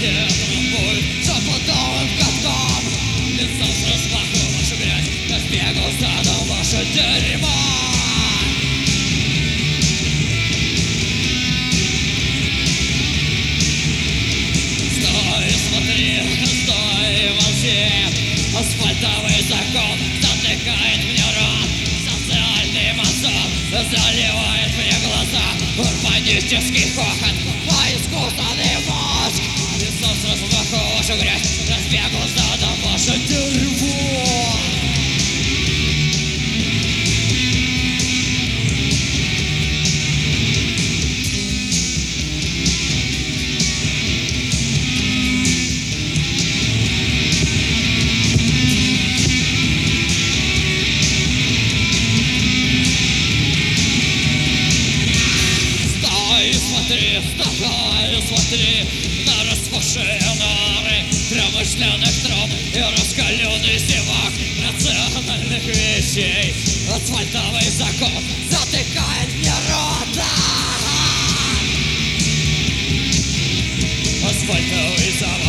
Где трамбует западовым катком. Лицо с размаху вашу грязь, как бегал задом ваше дерьмо. Стой, смотри, стой, молчи. Асфальтовый закон затыкает мне рот. Социальный масон заливает мне глаза. Урбанистический хохот, мой искусственный мозг. Лицо с размаху вашу грязь, разбегал задом ваше дерьмо. Смотри на распухшие нары промышленных труб и раскаленный зевак рациональных вещей. Асфальтовый закон затыкает мне рот. Асфальтовый закон.